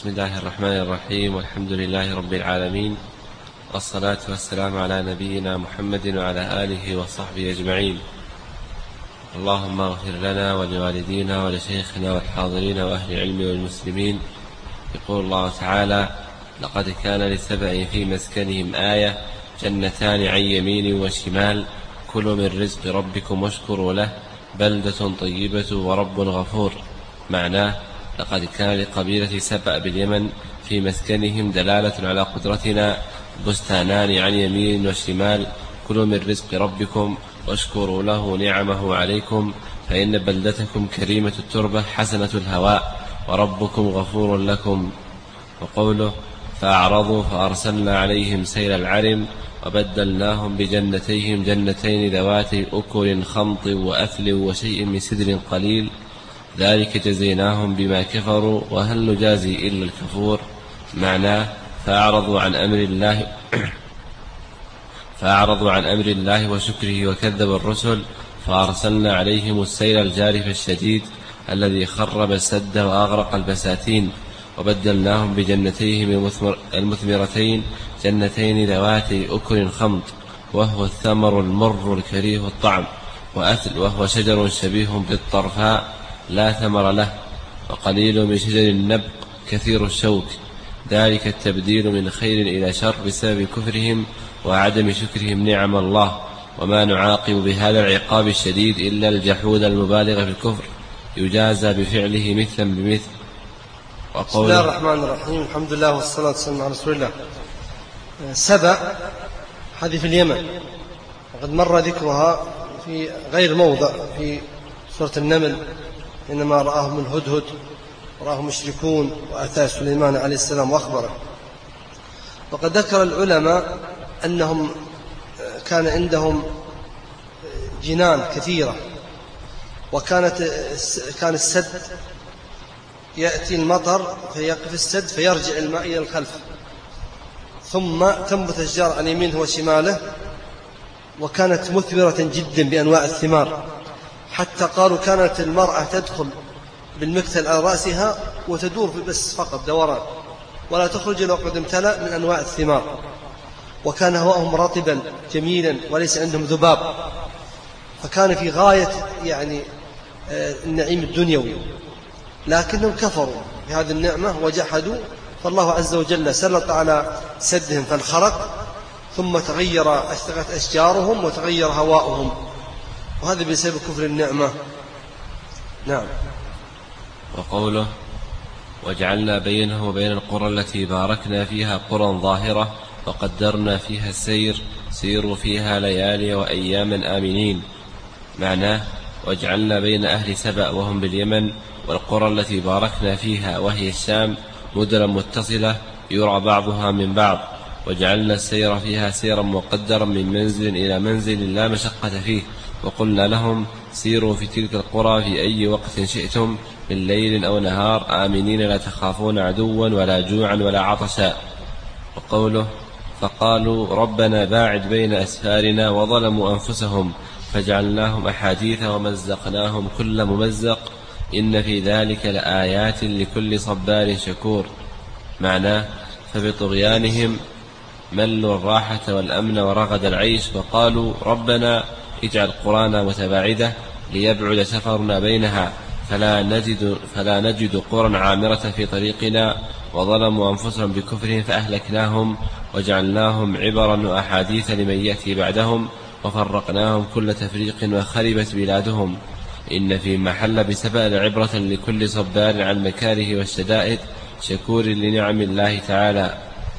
بسم الله الرحمن الرحيم، والحمد لله رب العالمين، والصلاة والسلام على نبينا محمد وعلى آله وصحبه أجمعين. اللهم اغفر لنا ولوالدينا ولشيخنا والحاضرين وأهل العلم والمسلمين. يقول الله تعالى: لقد كان لسبأ في مسكنهم آية، جنتان عن يمين وشمال، كلوا من رزق ربكم واشكروا له، بلدة طيبة ورب غفور. معناه: لقد كان لقبيلة سبأ باليمن في مسكنهم دلالة على قدرتنا، بستانان عن يمين وشمال، كلوا من رزق ربكم واشكروا له نعمه عليكم، فإن بلدتكم كريمة التربة حسنة الهواء، وربكم غفور لكم. وقوله: فأعرضوا فأرسلنا عليهم سيل العرم، وبدلناهم بجنتيهم جنتين ذواتي أكل خمط وأثل وشيء من سدر قليل، ذلك جزيناهم بما كفروا وهل نجازي إلا الكفور. معناه: فأعرضوا عن أمر الله وشكره وكذبوا الرسل، فأرسلنا عليهم السيل الجارف الشديد الذي خرب السد وأغرق البساتين، وبدلناهم بجنتيهم المثمرتين جنتين ذواتي أكل خمط، وهو الثمر المر الكريه الطعم، وأثل وهو شجر شبيه بالطرفاء لا ثمر له، وقليل من شجر النبق كثير الشوك. ذلك التبديل من خير إلى شر بسبب كفرهم وعدم شكرهم نعم الله، وما نعاقب بهذا العقاب الشديد إلا الجحود المبالغ في الكفر، يجازى بفعله مثلا بمثل. بسم الله الرحمن الرحيم، الحمد لله والصلاة والسلام على رسول الله. سبأ هذه في اليمن، وقد مر ذكرها في غير موضع في سورة النمل، إنما رآهم الهدهد ورآهم مشركون وأتى سليمان عليه السلام وأخبره. وقد ذكر العلماء أنهم كان عندهم جنان كثيرة، كان السد يأتي المطر فيقف السد فيرجع الماء إلى الخلف، ثم تنبت الأشجار عن يمينه وشماله، وكانت مثمرة جدا بأنواع الثمار، حتى قالوا كانت المرأة تدخل بالمكتل على رأسها وتدور بس فقط دوران، ولا تخرج إلا وقد امتلأ من أنواع الثمار. وكان هواءهم رطبا جميلا وليس عندهم ذباب، فكان في غاية النعيم الدنيوي، لكنهم كفروا بهذه النعمة وجحدوا، فالله عز وجل سلط على سدهم فانخرق، ثم اشتغت أشجارهم وتغير هواؤهم، وهذا بسبب كفر النعمة. نعم. وقوله: وجعلنا بينه وبين القرى التي باركنا فيها قرى ظاهرة وقدرنا فيها السير، سيروا فيها ليالي وأياما آمنين. معناه: وجعلنا بين أهل سبأ وهم باليمن والقرى التي باركنا فيها وهي الشام مدنا متصلة يرى بعضها من بعض، وجعلنا السير فيها سيرا مقدرا من منزل إلى منزل لا مشقة فيه، وقلنا لهم: سيروا في تلك القرى في أي وقت شئتم من ليل أو نهار آمنين لا تخافون عدوا ولا جوعا ولا عطشا. وقوله: فقالوا ربنا باعد بين أسفارنا، وظلموا أنفسهم فجعلناهم أحاديث ومزقناهم كل ممزق، إن في ذلك لآيات لكل صبار شكور. معناه: فبطغيانهم ملوا الراحة والأمن ورغد العيش، وقالوا ربنا اجعل قرانا متباعدة ليبعد سفرنا بينها فلا نجد قرى عامرة في طريقنا، وظلموا أنفسهم بكفرهم فأهلكناهم وجعلناهم عبرا وأحاديث لمن يأتي بعدهم، وفرقناهم كل تفريق وخربت بلادهم. إن في محل بسبأ لعبرة لكل صبار عن المكاره والشدائد شكور لنعم الله تعالى.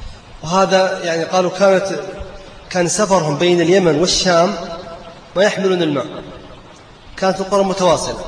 وهذا قالوا كان سفرهم بين اليمن والشام ما يحملون الماء، كانت القرى متواصلة،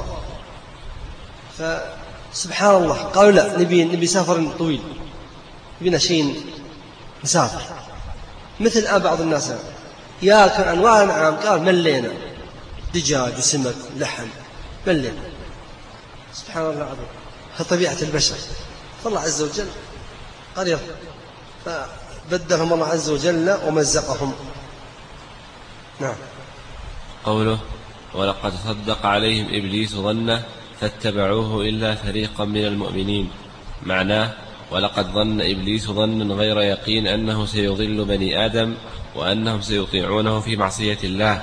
فسبحان الله قالوا لا، نبي سفر طويل، نبينا شيء نسافر مثل بعض الناس يأكل أنواع الأنعام، قال ملينا دجاج وسمك لحم ملينا. سبحان الله العظيم، طبيعة البشر. فالله عز وجل قال يلا، فبدلهم الله عز وجل ومزقهم. نعم. قوله: ولقد صدق عليهم إبليس ظنه فاتبعوه إلا فريقا من المؤمنين. معناه: ولقد ظن إبليس ظنا غير يقين أنه سيضل بني آدم وأنهم سيطيعونه في معصية الله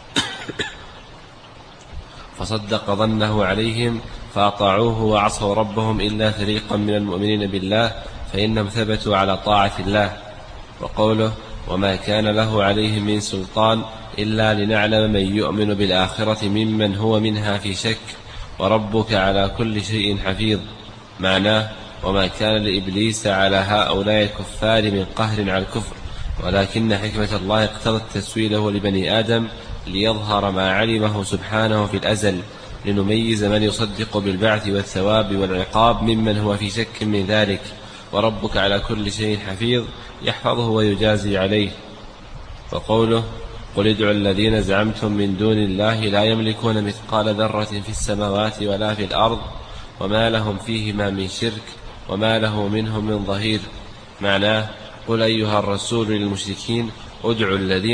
فصدق ظنه عليهم فأطاعوه وعصوا ربهم إلا فريقا من المؤمنين بالله فإنهم ثبتوا على طاعة الله. وقوله وما كان له عليهم من سلطان إلا لنعلم من يؤمن بالآخرة ممن هو منها في شك وربك على كل شيء حفيظ. معناه وما كان لإبليس على هؤلاء الكفار من قهر على الكفر، ولكن حكمة الله اقتضت تسويله لبني آدم ليظهر ما علمه سبحانه في الأزل، لنميز من يصدق بالبعث والثواب والعقاب ممن هو في شك من ذلك. وربك على كل شيء حفيظ يحفظه ويجازي عليه. وقوله قل ادعوا الذين زعمتم من دون الله لا يملكون مثقال ذرة في السماوات ولا في الأرض وما لهم فيهما من شرك وما له منهم من ظهير. معناه قل أيها الرسول للمشركين ادعوا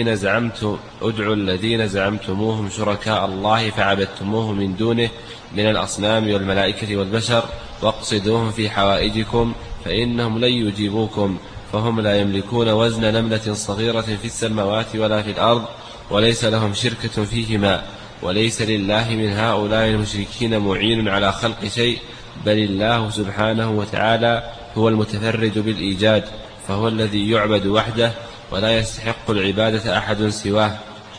الذين زعمتموهم شركاء الله فعبدتموه من دونه من الأصنام والملائكة والبشر واقصدوهم في حوائجكم فإنهم لن يجيبوكم، فهم لا يملكون وزن نملة صغيرة في السماوات ولا في الأرض وليس لهم شركة فيهما، وليس لله من هؤلاء المشركين معين على خلق شيء، بل الله سبحانه وتعالى هو المتفرد بالإيجاد، فهو الذي يعبد وحده ولا يستحق العبادة أحد سواه.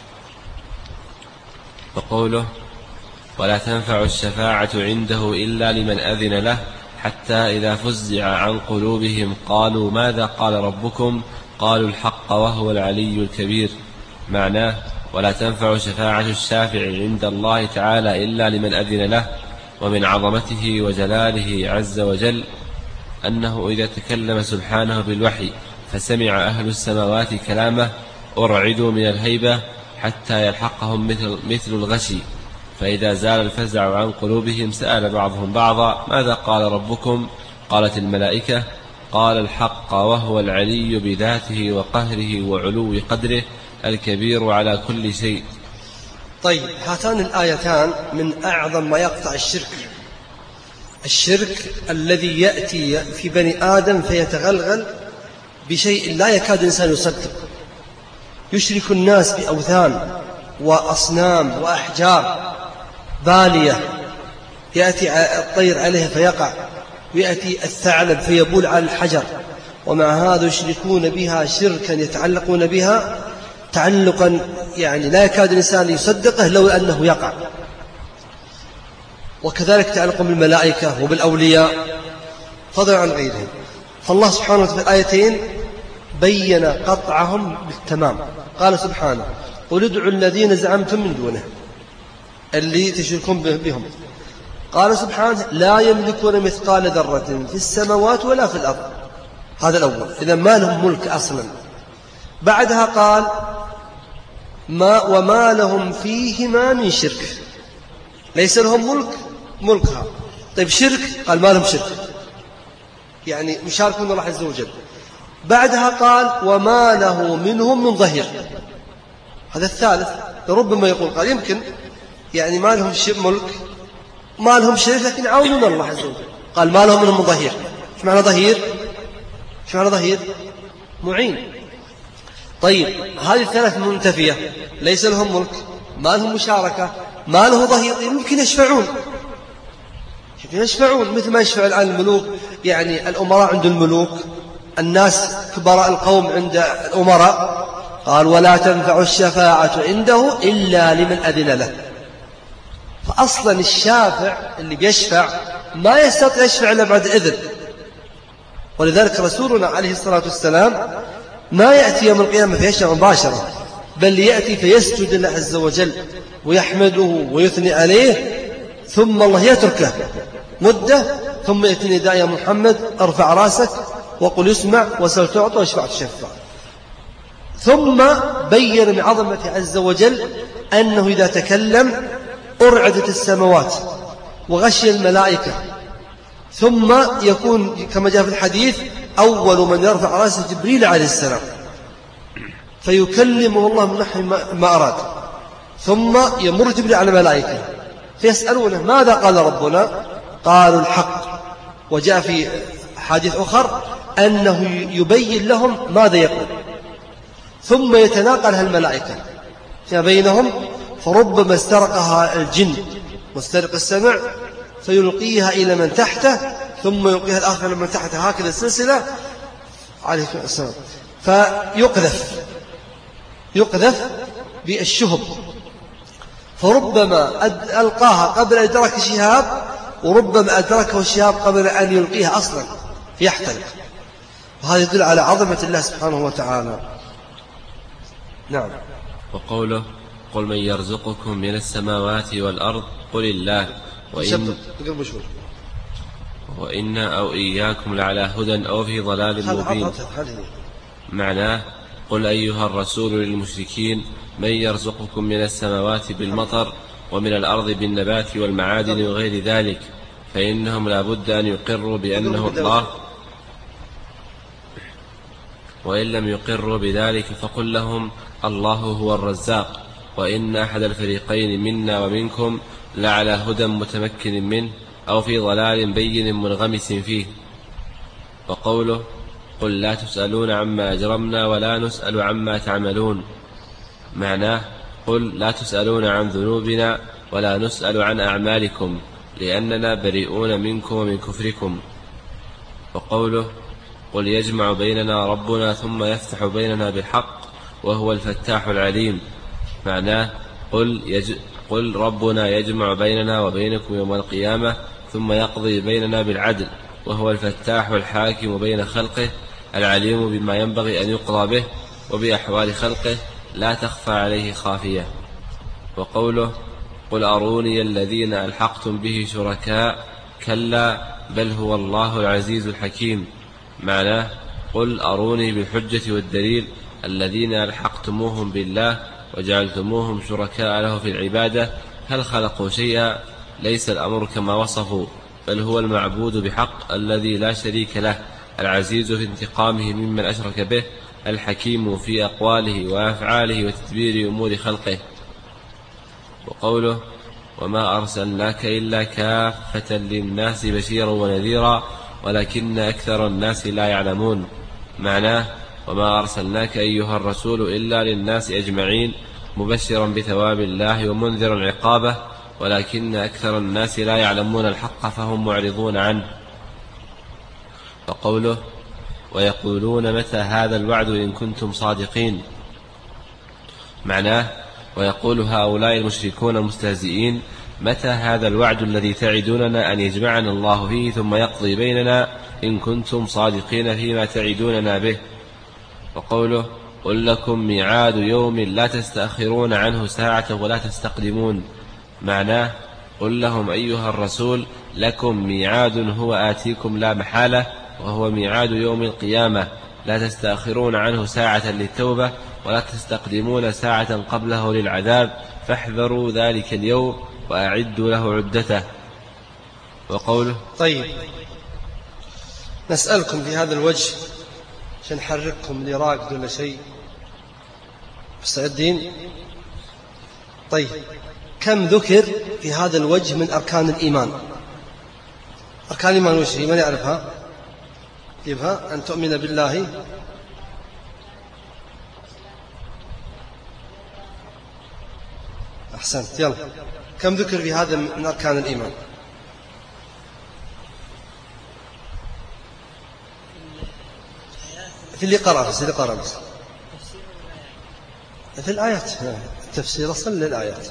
وقوله ولا تنفع الشفاعة عنده إلا لمن أذن له حتى إذا فزع عن قلوبهم قالوا ماذا قال ربكم قالوا الحق وهو العلي الكبير. معناه ولا تنفع شفاعة الشافع عند الله تعالى إلا لمن أذن له. ومن عظمته وجلاله عز وجل أنه إذا تكلم سبحانه بالوحي فسمع أهل السماوات كلامه أرعدوا من الهيبة حتى يلحقهم مثل الغشي، فإذا زال الفزع عن قلوبهم سأل بعضهم بعضا ماذا قال ربكم؟ قالت الملائكة قال الحق وهو العلي بذاته وقهره وعلو قدره الكبير على كل شيء. طيب، هاتان الآيتان من أعظم ما يقطع الشرك الذي يأتي في بني آدم فيتغلغل بشيء لا يكاد الإنسان يصدق. يشرك الناس بأوثان وأصنام وأحجار بالية، يأتي الطير عليها فيقع، ويأتي الثعلب فيبول على الحجر، ومع هذا يشركون بها شركا يتعلقون بها تعلقا يعني لا يكاد الإنسان يصدقه لو أنه يقع. وكذلك تعلق بالملائكة وبالأولياء فضلا عن غيرهم. فالله سبحانه وتعالى في الآيتين بين قطعهم بالتمام. قال سبحانه قل ادعوا الذين زعمتم من دونه اللي تشركون بهم. قال سبحانه لا يملكون مثقال ذرة في السماوات ولا في الأرض. هذا الأول، إذا ما لهم ملك أصلا. بعدها قال وما لهم فيهما من شرك، ليس لهم ملكها. طيب شرك، قال ما لهم شرك، يعني مشاركون الله عز وجل. بعدها قال وما له منهم من ظهير. هذا الثالث. ربما يقول قال يمكن يعني ما لهم ملك، ما لهم شرك، لكن يعاونون الله عز وجل. قال ما لهم منهم من ظهير. ايش معنى ظهير؟ ايش معنى ظهير؟ معين. طيب هذه الثلاث منتفية، ليس لهم ملك، ما لهم مشاركة، ما له ظهير. يمكن يشفعون مثل ما يشفع الآن الملوك، يعني الأمراء عند الملوك، الناس كبراء القوم عند الأمراء. قال ولا تنفع الشفاعة عنده إلا لمن أذن له. فأصلا الشافع اللي بيشفع ما يستطيع يشفع إلا بعد إذن. ولذلك رسولنا عليه الصلاة والسلام ما يأتي يوم القيامة فيشفع مباشرة، بل يأتي فيسجد الله عز وجل ويحمده ويثني عليه، ثم الله يتركه مدة، ثم يأتي نداء يا محمد ارفع راسك وقل يسمع وسل تعطى واشفع تشفع. ثم بين من عظمة عز وجل أنه إذا تكلم أرعدت السماوات وغشي الملائكة، ثم يكون كما جاء في الحديث أول من يرفع راسه جبريل عليه السلام فيكلمه الله من نحو ما أراد، ثم يمر جبريل على الملائكة فيسألونه ماذا قال ربنا؟ قالوا الحق. وجاء في حديث أخر أنه يبين لهم ماذا يقول، ثم يتناقلها الملائكة فيما بينهم، فربما استرقها الجن مسترق السمع فيلقيها إلى من تحته، ثم يلقيها الآخر من تحته، هكذا السلسلة عليه السلام، يقذف بالشهب، فربما ألقاها قبل أن يدرك شهاب، وربما أدركه الشهاب قبل أن يلقيها أصلا فيحترق. وهذا يدل على عظمة الله سبحانه وتعالى. نعم. وقوله قل من يرزقكم من السماوات والأرض قل الله وإنا أو إياكم لعلى هدى أو في ضلال مبين. معناه قل أيها الرسول للمشركين من يرزقكم من السماوات بالمطر ومن الأرض بالنبات والمعادن وغير ذلك، فإنهم لا بد أن يقروا بأنه الله، وإن لم يقروا بذلك فقل لهم الله هو الرزاق، وإن أحد الفريقين منا ومنكم لعلى هدى متمكن منه أو في ضلال بين منغمس فيه. وقوله قل لا تسألون عما أجرمنا ولا نسأل عما تعملون، معناه قل لا تسألون عن ذنوبنا ولا نسأل عن أعمالكم لأننا بريئون منكم ومن كفركم. وقوله قل يجمع بيننا ربنا ثم يفتح بيننا بالحق وهو الفتاح العليم، معناه قل ربنا يجمع بيننا وبينكم يوم القيامة ثم يقضي بيننا بالعدل وهو الفتاح الحاكم بين خلقه العليم بما ينبغي أن يقضى به وبأحوال خلقه لا تخفى عليه خافية. وقوله قل أروني الذين ألحقتم به شركاء كلا بل هو الله العزيز الحكيم، معناه قل أروني بالحجة والدليل الذين ألحقتموهم بالله وجعلتموهم شركاء له في العبادة، هل خلقوا شيئا؟ ليس الأمر كما وصفوا، بل هو المعبود بحق الذي لا شريك له، العزيز في انتقامه ممن أشرك به، الحكيم في أقواله وأفعاله وتدبير أمور خلقه. وقوله وما أرسلناك إلا كافة للناس بشيرا ونذيرا ولكن أكثر الناس لا يعلمون، معناه وما أرسلناك أيها الرسول إلا للناس أجمعين مبشرا بثواب الله ومنذرا عقابه، ولكن أكثر الناس لا يعلمون الحق فهم معرضون عنه. وقوله ويقولون متى هذا الوعد إن كنتم صادقين، معناه ويقول هؤلاء المشركون المستهزئين متى هذا الوعد الذي تعدوننا أن يجمعنا الله فيه ثم يقضي بيننا إن كنتم صادقين فيما تعدوننا به. وقوله قل لكم ميعاد يوم لا تستأخرون عنه ساعة ولا تستقدمون، معناه قل لهم أيها الرسول لكم ميعاد هو آتيكم لا محالة، وهو ميعاد يوم القيامة، لا تستأخرون عنه ساعة للتوبة ولا تستقدمون ساعة قبله للعذاب، فاحذروا ذلك اليوم وأعدوا له عدته. وقوله طيب نسألكم في هذا الوجه عشان نحرككم لراقد ولا شيء، مستعدين؟ طيب كم ذكر في هذا الوجه من أركان الإيمان؟ أركان الإيمان وش هي؟ من يعرفها؟ يبها أن تؤمن بالله أحسنت، يلا كم ذكر في هذا من أركان الإيمان؟ في اللي قرأ بس في الآيات، التفسير أصل للآيات.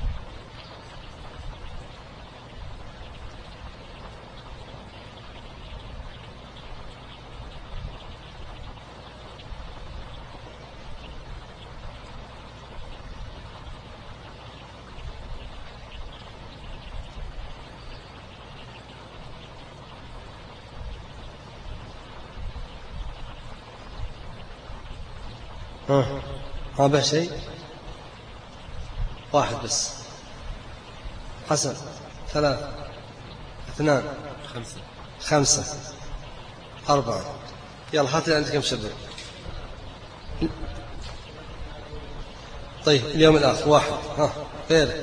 ما به شيء، واحد بس، حسن، 3 2 5 4، يلا هات لي عندك كم شبر. طيب اليوم الآخر 1، غير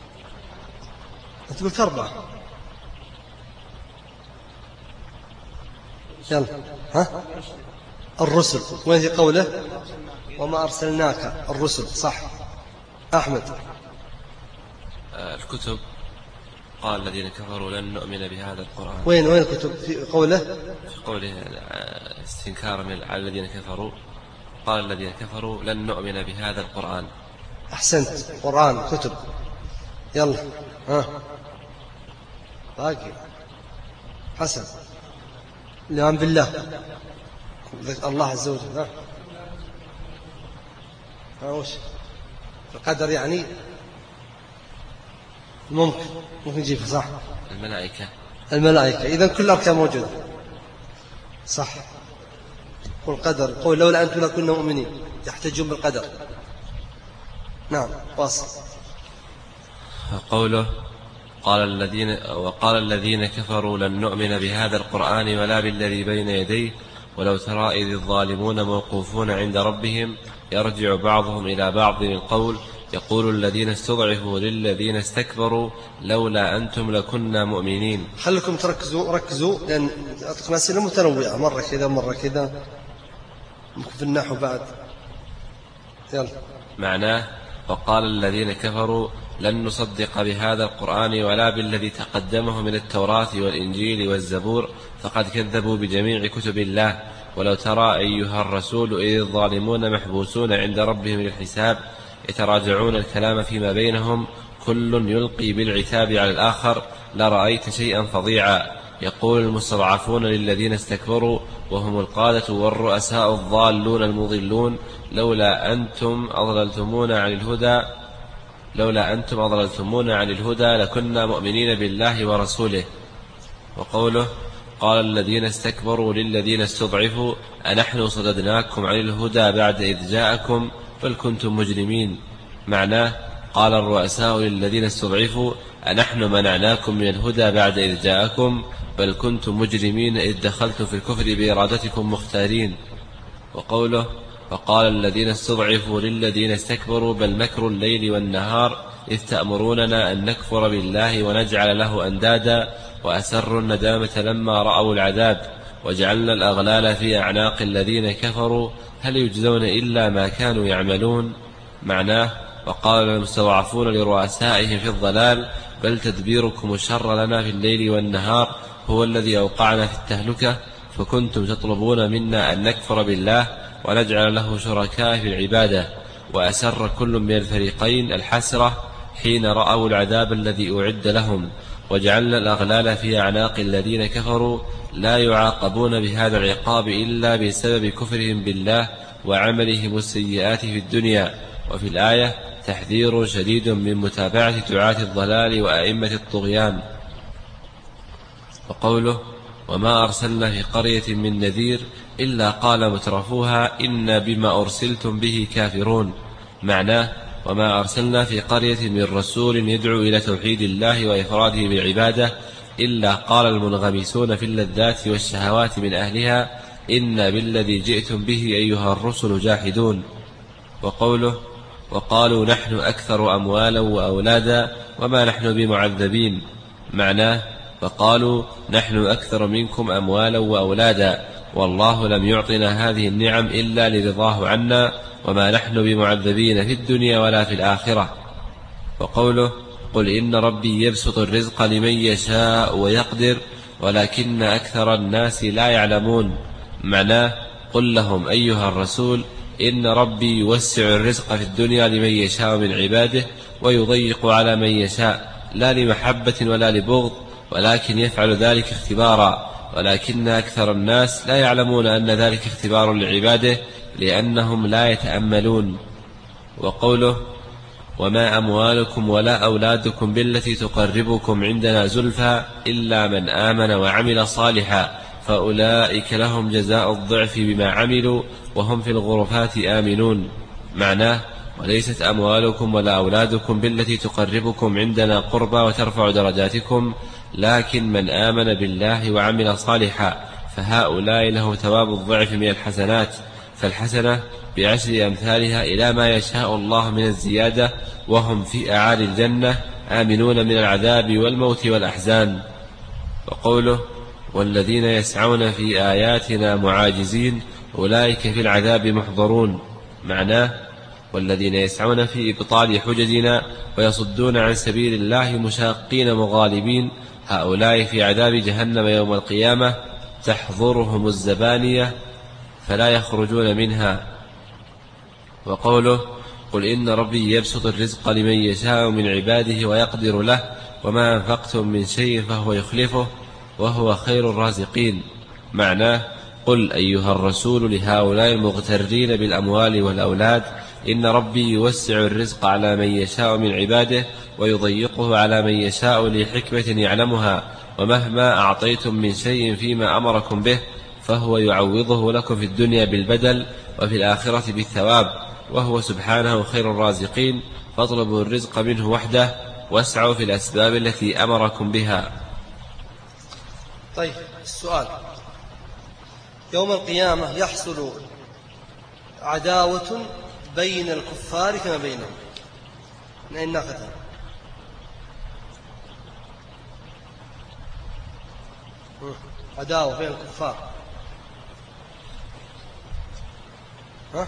أنت قلت 4، يلا ها الرسل، وين في قوله وما أرسلناك الرسل؟ صح. أحمد. الكتب قال الذين كفروا لن نؤمن بهذا القرآن. وين الكتب؟ في قوله استنكارا على الذين كفروا، قال الذين كفروا لن نؤمن بهذا القرآن. أحسنت، قرآن كتب. يلا ها باقي حسن. الإيمان بالله الله عز وجل. ها وش القدر يعني؟ ممكن نجيبها صح. الملائكة إذن كل الأركان موجودة صح. والقدر قول لولا أنتم لكنا مؤمنين، يحتجون بالقدر. نعم واصل. قوله وقال الذين كفروا لن نؤمن بهذا القرآن ولا بالذي بين يديه ولو ترى إذ الظالمون موقوفون عند ربهم يرجع بعضهم إلى بعض القول يقول الذين استضعفوا للذين استكبروا لولا أنتم لكنا مؤمنين. خلكم ركزوا لأن أعطيكم أسئلة متنوعة، مرة كذا مرة كذا، ممكن في النحو بعد. يلا. معناه وقال الذين كفروا لن نصدق بهذا القرآن ولا بالذي تقدمه من التوراة والإنجيل والزبور فقد كذبوا بجميع كتب الله. ولو ترى أيها الرسول إذ الظالمون محبوسون عند ربهم للحساب يتراجعون الكلام فيما بينهم كل يلقي بالعتاب على الآخر لرأيت شيئا فظيعا. يقول المستضعفون للذين استكبروا وهم القادة والرؤساء الضالون المضلون لولا أنتم أضللتمونا عن الهدى لكنا مؤمنين بالله ورسوله. وقوله قال الذين استكبروا للذين استضعفوا أنحن صددناكم عن الهدى بعد إذ جاءكم بل كنتم مجرمين. معناه قال الرؤساء للذين استضعفوا أنحن منعناكم من الهدى بعد إذ جاءكم بل كنتم مجرمين إذ دخلتم في الكفر بإرادتكم مختارين. وقوله وقال الذين استضعفوا للذين استكبروا بل مكر الليل والنهار إذ تأمروننا أن نكفر بالله ونجعل له أندادا وأسروا الندامة لما رأوا العذاب وجعلنا الأغلال في أعناق الذين كفروا هل يجزون إلا ما كانوا يعملون. معناه وقال المستضعفون لرؤسائهم في الضلال بل تدبيركم الشر لنا في الليل والنهار هو الذي أوقعنا في التهلكة فكنتم تطلبون منا أن نكفر بالله ونجعل له شركاء في العبادة. وأسر كل من الفريقين الحسرة حين رأوا العذاب الذي أعد لهم وجعلنا الأغلال في أعناق الذين كفروا لا يعاقبون بهذا العقاب إلا بسبب كفرهم بالله وعملهم السيئات في الدنيا. وفي الآية تحذير شديد من متابعة دعاة الضلال وأئمة الطغيان. وقوله وما أرسلنا في قرية من نذير إلا قال مترفوها إنا بما أرسلتم به كافرون. معناه وما أرسلنا في قرية من رسول يدعو إلى توحيد الله وإفراده بالعبادة إلا قال المنغمسون في اللذات والشهوات من أهلها إنا بالذي جئتم به أيها الرسل جاحدون. وقوله وقالوا نحن أكثر أموالا وأولادا وما نحن بمعذبين. معناه فقالوا نحن أكثر منكم أموالا وأولادا والله لم يعطنا هذه النعم إلا لرضاه عنا وما نحن بمعذبين في الدنيا ولا في الآخرة. وقوله قل إن ربي يبسط الرزق لمن يشاء ويقدر ولكن أكثر الناس لا يعلمون. معناه قل لهم أيها الرسول إن ربي يوسع الرزق في الدنيا لمن يشاء من عباده ويضيق على من يشاء لا لمحبة ولا لبغض ولكن يفعل ذلك اختبارا ولكن أكثر الناس لا يعلمون أن ذلك اختبار لعباده لأنهم لا يتأملون. وقوله وما أموالكم ولا أولادكم بالتي تقربكم عندنا زلفى إلا من آمن وعمل صالحا فأولئك لهم جزاء الضعف بما عملوا وهم في الغرفات آمنون. معناه وليست أموالكم ولا أولادكم بالتي تقربكم عندنا قربى وترفع درجاتكم لكن من آمن بالله وعمل صالحا فهؤلاء له ثواب الضعف من الحسنات فالحسنة بعشر أمثالها إلى ما يشاء الله من الزيادة وهم في أعالي الجنة آمنون من العذاب والموت والأحزان. وقوله والذين يسعون في آياتنا معاجزين أولئك في العذاب محضرون. معناه والذين يسعون في إبطال حججنا ويصدون عن سبيل الله مشاقين مغالبين هؤلاء في عذاب جهنم يوم القيامة تحضرهم الزبانية فلا يخرجون منها. وقوله قل إن ربي يبسط الرزق لمن يشاء من عباده ويقدر له وما أنفقتم من شيء فهو يخلفه وهو خير الرازقين. معناه قل أيها الرسول لهؤلاء المغترين بالأموال والأولاد إن ربي يوسع الرزق على من يشاء من عباده ويضيقه على من يشاء لحكمة يعلمها ومهما أعطيتم من شيء فيما أمركم به فهو يعوضه لكم في الدنيا بالبدل وفي الآخرة بالثواب وهو سبحانه خير الرازقين فاطلبوا الرزق منه وحده واسعوا في الأسباب التي أمركم بها. طيب السؤال: يوم القيامة يحصل عداوة بين الكفار كما بينهم، من أين نأخذها؟ عداوة بين الكفار، ها؟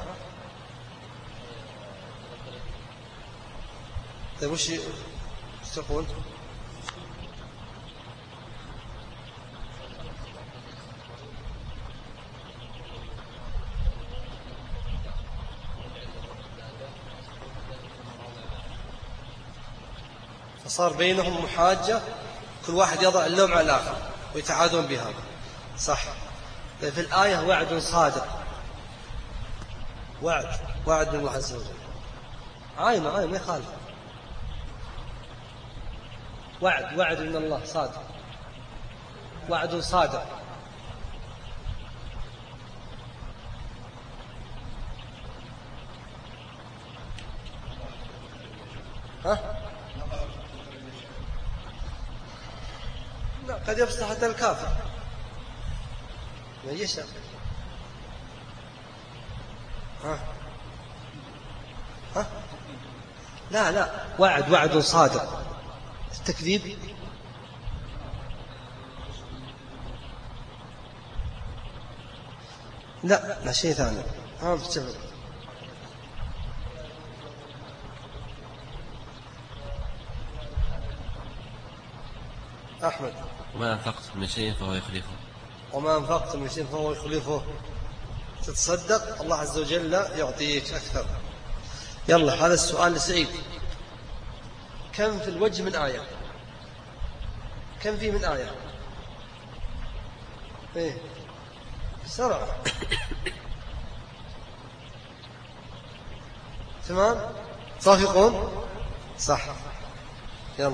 طيب وش تقول؟ فصار بينهم محاجة، كل واحد يضع اللوم على الآخر ويتعاذون بها، صح؟ في الآية وعد صادق، وعد من الله عز وجل، عايمة ما يخالف، وعد من الله صادق، وعد صادق. ها؟ لا، قد يفسح حتى الكافر من يشاء. ها؟ لا وعد صادق. التكذيب لا شيء ثاني. بتشبه أحمد: وما أنفقت من شيء فهو يخلفه. وما أنفقت من شيء فهو يخلفه. تتصدق الله عز وجل يعطيك أكثر. يلا هذا السؤال لسعيد: كم في الوجه من آية؟ كم فيه من آية؟ إيه بسرعة. تمام، صافقون، صح. يلا.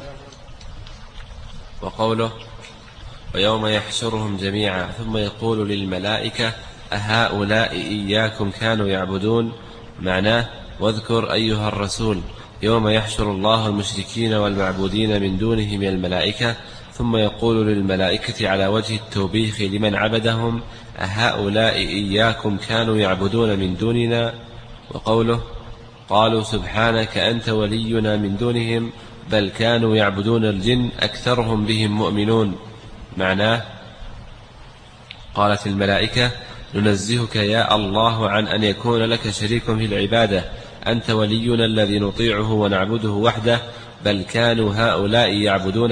وقوله ويوم يحشرهم جميعا ثم يقول للملائكة أهؤلاء إياكم كانوا يعبدون. معناه واذكر أيها الرسول يوم يحشر الله المشركين والمعبودين من دونه من الملائكة ثم يقول للملائكة على وجه التوبيخ لمن عبدهم أهؤلاء إياكم كانوا يعبدون من دوننا. وقوله قالوا سبحانك أنت ولينا من دونهم بل كانوا يعبدون الجن أكثرهم بهم مؤمنون. معناه قالت الملائكة ننزهك يا الله عن أن يكون لك شريك في العبادة، أنت ولينا الذي نطيعه ونعبده وحده، بل كانوا هؤلاء يعبدون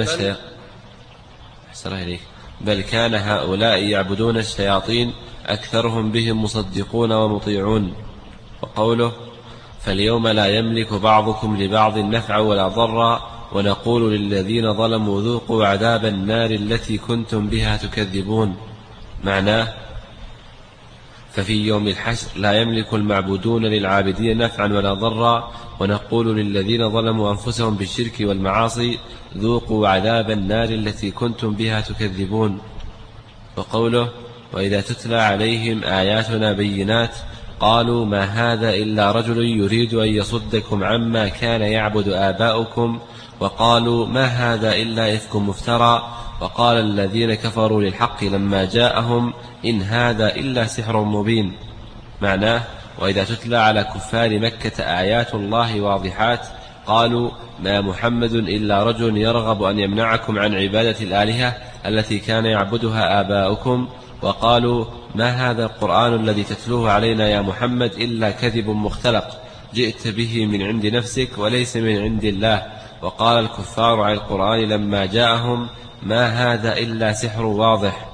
بل كان هؤلاء يعبدون الشياطين أكثرهم بهم مصدقون ومطيعون. وقوله فاليوم لا يملك بعضكم لبعض نفعا ولا ضرا ونقول للذين ظلموا ذوقوا عذاب النار التي كنتم بها تكذبون. معناه ففي يوم الحشر لا يملك المعبودون للعابدين نفعا ولا ضرا ونقول للذين ظلموا أنفسهم بالشرك والمعاصي ذوقوا عذاب النار التي كنتم بها تكذبون. وقوله وإذا تتلى عليهم آياتنا بينات قالوا ما هذا إلا رجل يريد أن يصدكم عما كان يعبد آباؤكم وقالوا ما هذا إلا إفك مفترى وقال الذين كفروا للحق لما جاءهم إن هذا إلا سحر مبين. معناه وإذا تتلى على كفار مكة آيات الله واضحات وقالوا ما محمد إلا رجل يرغب أن يمنعكم عن عبادة الآلهة التي كان يعبدها آباؤكم. وقالوا ما هذا القرآن الذي تتلوه علينا يا محمد إلا كذب مختلق جئت به من عند نفسك وليس من عند الله. وقال الكفار عن القرآن لما جاءهم ما هذا إلا سحر واضح.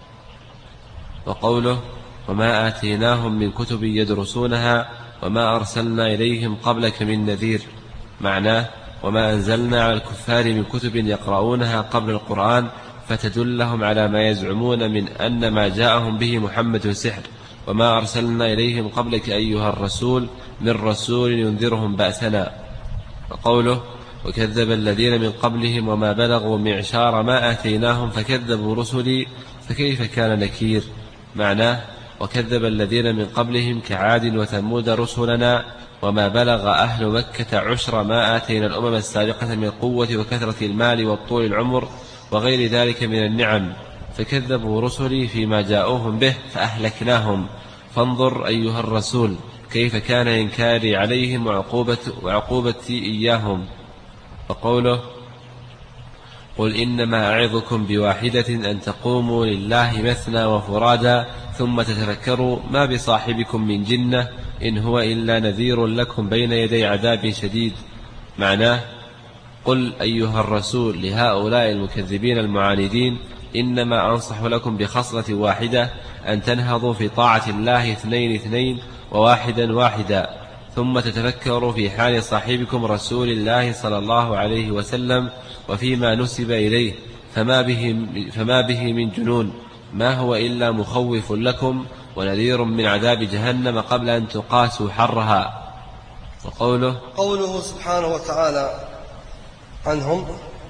وقوله وما آتيناهم من كتب يدرسونها وما أرسلنا إليهم قبلك من نذير. معناه وما أنزلنا على الكفار من كتب يقرؤونها قبل القرآن فتدلهم على ما يزعمون من أن ما جاءهم به محمد سحر. وما أرسلنا إليهم قبلك أيها الرسول من رسول ينذرهم بأسنا. وقوله وكذب الذين من قبلهم وما بلغوا معشار ما آتيناهم فكذبوا رسلي فكيف كان نكير. معناه وكذب الذين من قبلهم كعاد وثمود رسلنا وما بلغ أهل مكة عشر ما آتينا الأمم السابقة من قوة وكثرة المال والطول العمر وغير ذلك من النعم فكذبوا رسلي فيما جاءوهم به فأهلكناهم. فانظر أيها الرسول كيف كان إنكاري عليهم وعقوبتي إياهم. وقوله قل إنما أعظكم بواحدة أن تقوموا لله مثنى وفرادا ثم تتفكروا ما بصاحبكم من جنة إن هو إلا نذير لكم بين يدي عذاب شديد. معناه قل أيها الرسول لهؤلاء المكذبين المعاندين إنما أنصح لكم بخصلة واحدة أن تنهضوا في طاعة الله 2 وواحدا واحدا ثم تتفكروا في حال صاحبكم رسول الله صلى الله عليه وسلم وفيما نسب إليه فما به من جنون ما هو إلا مخوف لكم ونذير من عذاب جهنم قبل أن تقاسوا حرها. وقوله سبحانه وتعالى عنهم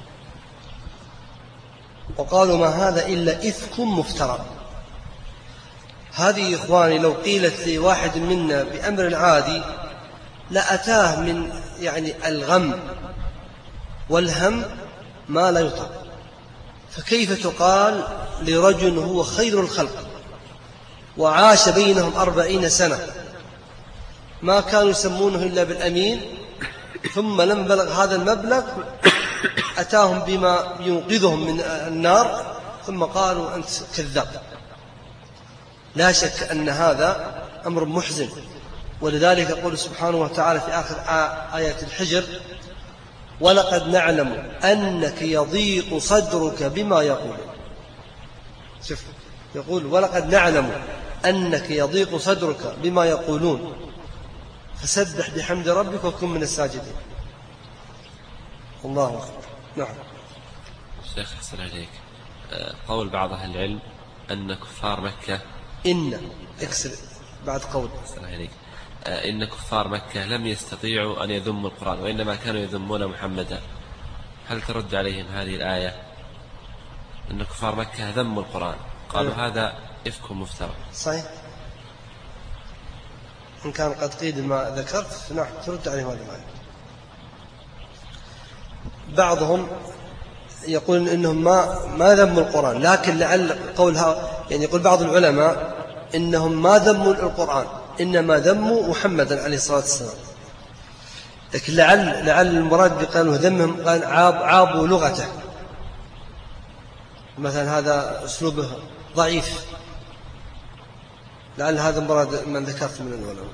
وقالوا ما هذا إلا إفك مفترى. هذه إخواني لو قيلت لي واحد منا بأمر عادي لأتاه من الغم والهم ما لا يطاق، فكيف تقال لرجل هو خير الخلق وعاش بينهم 40 سنة ما كانوا يسمونه إلا بالأمين ثم لم بلغ هذا المبلغ أتاهم بما ينقذهم من النار ثم قالوا أنت كذاب. لا شك أن هذا أمر محزن، ولذلك يقول سبحانه وتعالى في آخر آية الحجر ولقد نعلم أنك يضيق صدرك بما يقول. شوف يقول ولقد نعلم أنك يضيق صدرك بما يقولون فسبح بحمد ربك وكن من الساجدين. الله أكبر. نعم. الشيخ حسن عليك قول بعض أهل العلم أن كفار مكة اكسر بعد قول حسن عليك إن كفار مكة لم يستطيعوا أن يذموا القرآن وإنما كانوا يذمون محمدا، هل ترد عليهم هذه الآية أن كفار مكة ذموا القرآن قالوا هذا إفك مفترى؟ صحيح، إن كان قد قيل ما ذكرت نعم ترد عليهم هذه الآية. بعضهم يقول إنهم ما ذموا القرآن، لكن لعل قولها يقول بعض العلماء إنهم ما ذموا القرآن إنما ذموا محمدا عليه الصلاة والسلام، لكن لعل المراد بقالوا ذمهم قال عابوا لغته مثلا، هذا أسلوبه ضعيف، لعل هذا المراد من ذكرت من العلماء.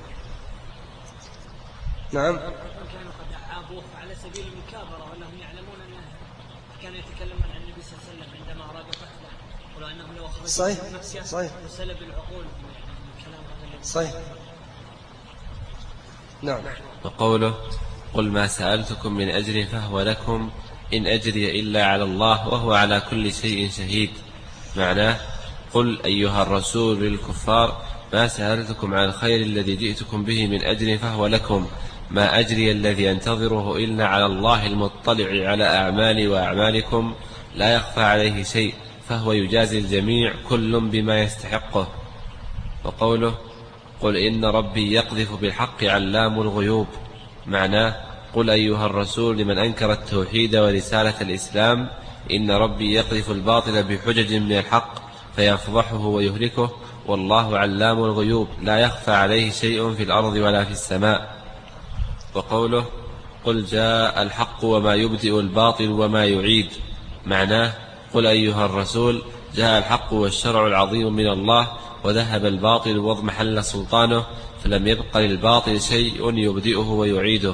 نعم. كانوا قد عابوه على سبيل المكابرة وأنهم يعلمون أنه كان يتكلم عن النبي صلى الله عليه وسلم عندما أراد قتله، ولو أنهم لو أخرجوا نفسه وسلب العقول من كلام هذا. صحيح. نعم. وقوله قل ما سألتكم من أجر فهو لكم إن أجري إلا على الله وهو على كل شيء شهيد. معناه قل أيها الرسول للكفار ما سألتكم عن الخير الذي جئتكم به من أجر فهو لكم، ما أجري الذي أنتظره إلا على الله المطلع على أعمالي وأعمالكم لا يخفى عليه شيء فهو يجازي الجميع كل بما يستحقه. وقوله قل إن ربي يقذف بالحق علام الغيوب. معناه قل أيها الرسول لمن أنكر التوحيد ورسالة الإسلام إن ربي يقذف الباطل بحجج من الحق فيفضحه ويهلكه والله علام الغيوب لا يخفى عليه شيء في الأرض ولا في السماء. وقوله قل جاء الحق وما يبدئ الباطل وما يعيد. معناه قل أيها الرسول جاء الحق والشرع العظيم من الله وذهب الباطل واضمحل سلطانه، فلم يبق للباطل شيء يبدئه ويعيده.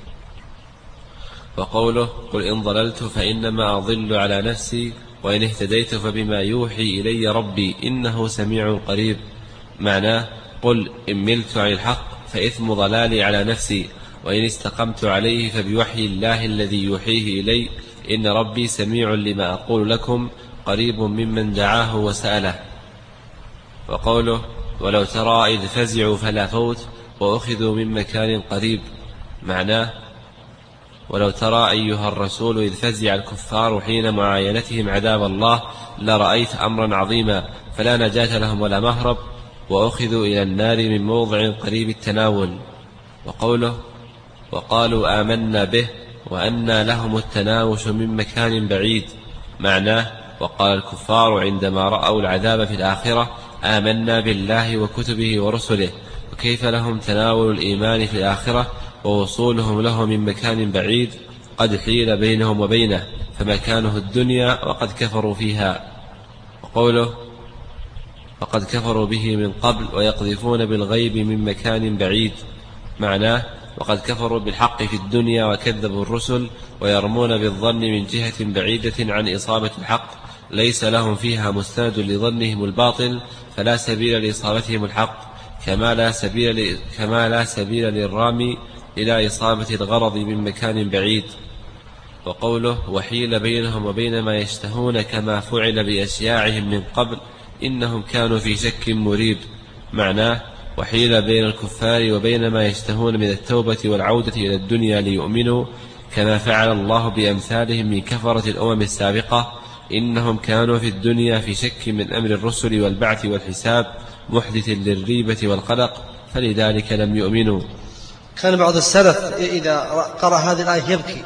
وقوله قل إن ضللت فإنما أضل على نفسي وإن اهتديت فبما يوحي إلي ربي إنه سميع قريب. معناه قل إن ملت عن الحق فإثم ضلالي على نفسي، وإن استقمت عليه فبوحي الله الذي يوحيه إلي إن ربي سميع لما أقول لكم قريب ممن دعاه وسأله. وقوله ولو ترى إذ فزعوا فلا فوت وأخذوا من مكان قريب. معناه ولو ترى أيها الرسول إذ فزع الكفار حين معاينتهم عذاب الله لرأيت أمرا عظيما فلا نجاة لهم ولا مهرب، وأخذوا إلى النار من موضع قريب التناول. وقوله وقالوا آمنا به وأنى لهم التناوش من مكان بعيد. معناه وقال الكفار عندما رأوا العذاب في الآخرة آمنا بالله وكتبه ورسله، وكيف لهم تناول الإيمان في الآخرة ووصولهم له من مكان بعيد قد حيل بينهم وبينه فمكانه الدنيا وقد كفروا فيها. وقوله وقد كفروا به من قبل ويقذفون بالغيب من مكان بعيد. معناه وقد كفروا بالحق في الدنيا وكذبوا الرسل ويرمون بالظن من جهة بعيدة عن إصابة الحق ليس لهم فيها مستند لظنهم الباطل، فلا سبيل لإصابتهم الحق كما لا سبيل للرامي إلى إصابة الغرض من مكان بعيد. وقوله وحيل بينهم وبين ما يشتهون كما فعل بأشياعهم من قبل إنهم كانوا في شك مريب. معناه وحيل بين الكفار وبين ما يشتهون من التوبة والعودة إلى الدنيا ليؤمنوا كما فعل الله بأمثالهم من كفرة الأمم السابقة، إنهم كانوا في الدنيا في شك من أمر الرسل والبعث والحساب محدث للريبة والقلق فلذلك لم يؤمنوا. كان بعض السلف إذا قرأ هذه الآية يبكي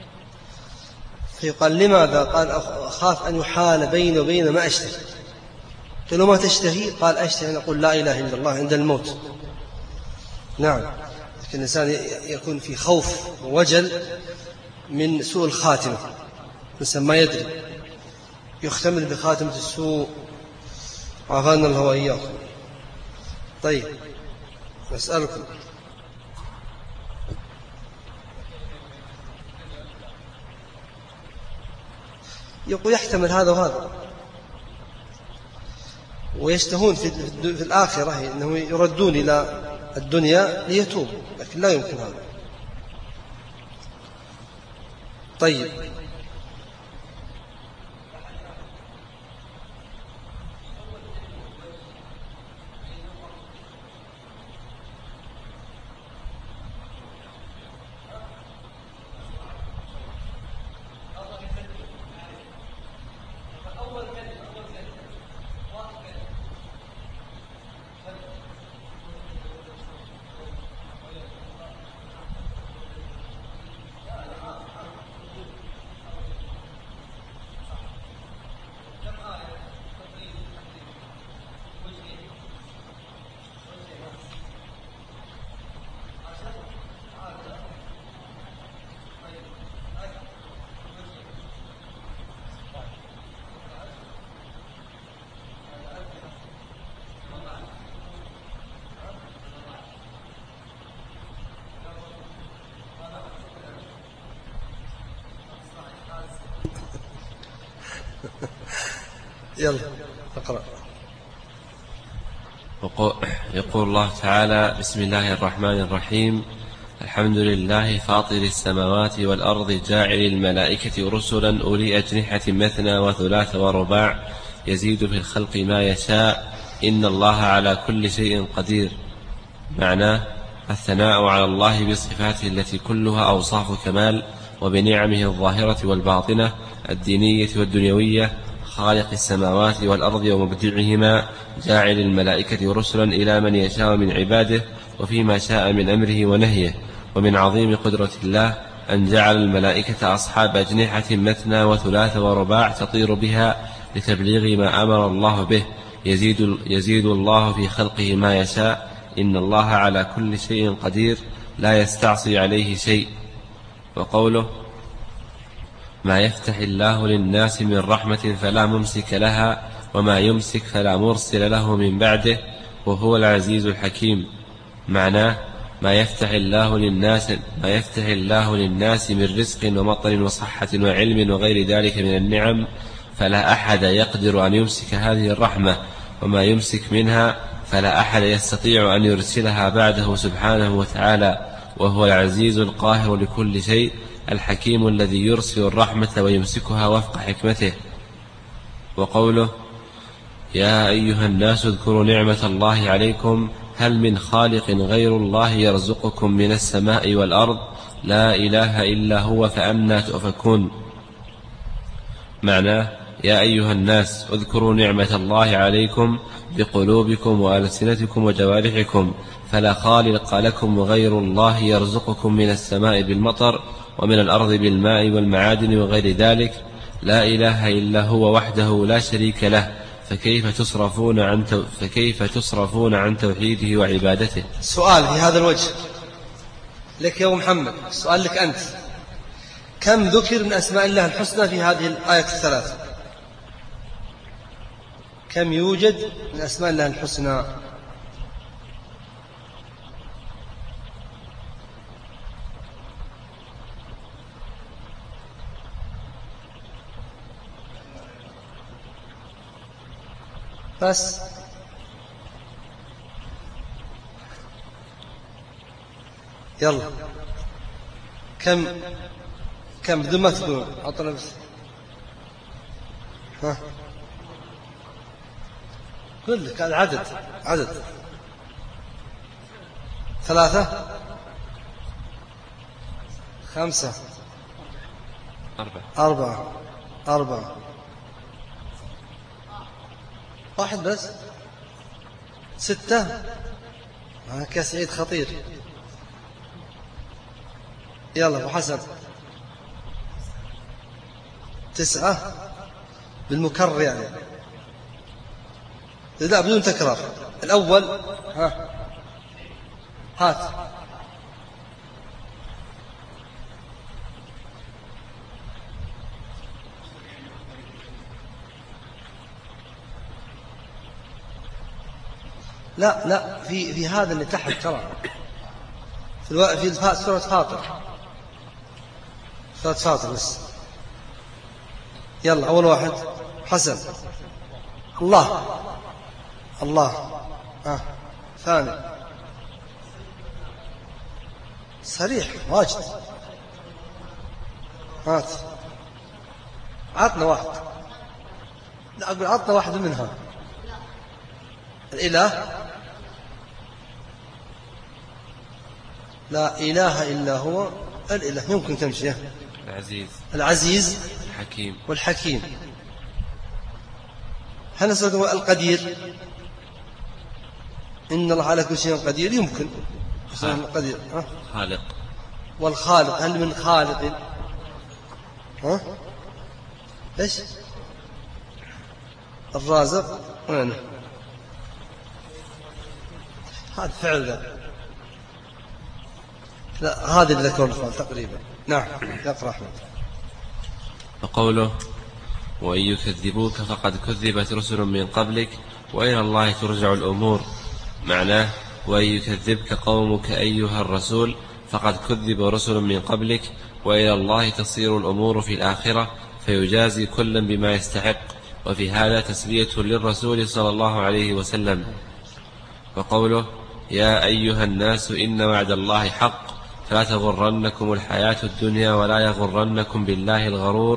فيقال لماذا؟ قال أخاف أن يحال بيني وبين ما أشتهي. قالوا ما تشتهي؟ قال أشتهي أن أقول لا إله إلا الله عند الموت. نعم، لكن الإنسان يكون في خوف ووجل من سوء الخاتمة، الإنسان ما يدري يختمل بخاتمة السوء عافانا الله وإياكم. طيب نسألكم يقول يحتمل هذا وهذا ويشتهون في الآخرة أنهم يردون إلى الدنيا ليتوب، لكن لا يمكن هذا. طيب يلا اقرأ. يقول الله تعالى بسم الله الرحمن الرحيم الحمد لله فاطر السماوات والأرض جاعل الملائكة رسلا أولي أجنحة مثنى وثلاث ورباع يزيد في الخلق ما يشاء إن الله على كل شيء قدير. معناه الثناء على الله بصفاته التي كلها أوصاف كمال وبنعمه الظاهرة والباطنة الدينية والدنيوية خالق السماوات والأرض ومبدعهما جاعل الملائكة رسلا إلى من يشاء من عباده وفيما شاء من أمره ونهيه. ومن عظيم قدرة الله أن جعل الملائكة أصحاب أجنحة مثنى وثلاث ورباع تطير بها لتبليغ ما أمر الله به يزيد الله في خلقه ما يشاء إن الله على كل شيء قدير لا يستعصي عليه شيء. وقوله ما يفتح الله للناس من رحمة فلا ممسك لها وما يمسك فلا مرسل له من بعده وهو العزيز الحكيم. معناه ما يفتح الله للناس من رزق ومطر وصحة وعلم وغير ذلك من النعم فلا أحد يقدر أن يمسك هذه الرحمة، وما يمسك منها فلا أحد يستطيع أن يرسلها بعده سبحانه وتعالى، وهو العزيز القاهر لكل شيء الحكيم الذي يرسل الرحمة ويمسكها وفق حكمته. وقوله يا أيها الناس اذكروا نعمة الله عليكم هل من خالق غير الله يرزقكم من السماء والأرض لا إله إلا هو فأنى تؤفكون. معناه يا أيها الناس اذكروا نعمة الله عليكم بقلوبكم وألسنتكم وجوارحكم، فلا خالق لكم غير الله يرزقكم من السماء بالمطر ومن الأرض بالماء والمعادن وغير ذلك، لا إله إلا هو وحده لا شريك له، فكيف تصرفون عن توحيده وعبادته. سؤال في هذا الوجه لك يا محمد، سؤال لك أنت، كم ذكر من أسماء الله الحسنى في هذه الآية الثلاث؟ كم يوجد من أسماء الله الحسنى؟ بس يلا كم بدون ما تقول عطنا بس. ها قل لك العدد، عدد 3 5 4 1 بس 6. كسعيد خطير. يلا أبو حسن 9 بالمكرر يعني، لا بدون تكرار. الأول هات لا في هذا اللي تحت ترى في سورة فاطر بس. يلا أول واحد حسن الله ثاني صريح واجد. هات عطنا واحد، لا أقول عطنا واحد منها. الإله لا إله إلا هو، الإله يمكن تمشي. العزيز والحكيم. هل نسأل القدير؟ إن الله على كل شيء قدير، يمكن القدير. خالق والخالق، هل من خالق؟ إيش الرازق؟ وين هذا فعل ذا؟ لا هذا اللي ذكر الفعل تقريبا. نعم يقرأ أحمد. وقوله وإن يكذبوك فقد كذبت رسل من قبلك وإلى الله ترجع الأمور. معناه وإن يكذبك قومك أيها الرسول فقد كذب رسل من قبلك وإلى الله تصير الأمور في الآخرة فيجازي كلا بما يستحق. وفي هذا تسلية للرسول صلى الله عليه وسلم. وقوله يا أيها الناس إن وعد الله حق فلا تغرنكم الحياة الدنيا ولا يغرنكم بالله الغرور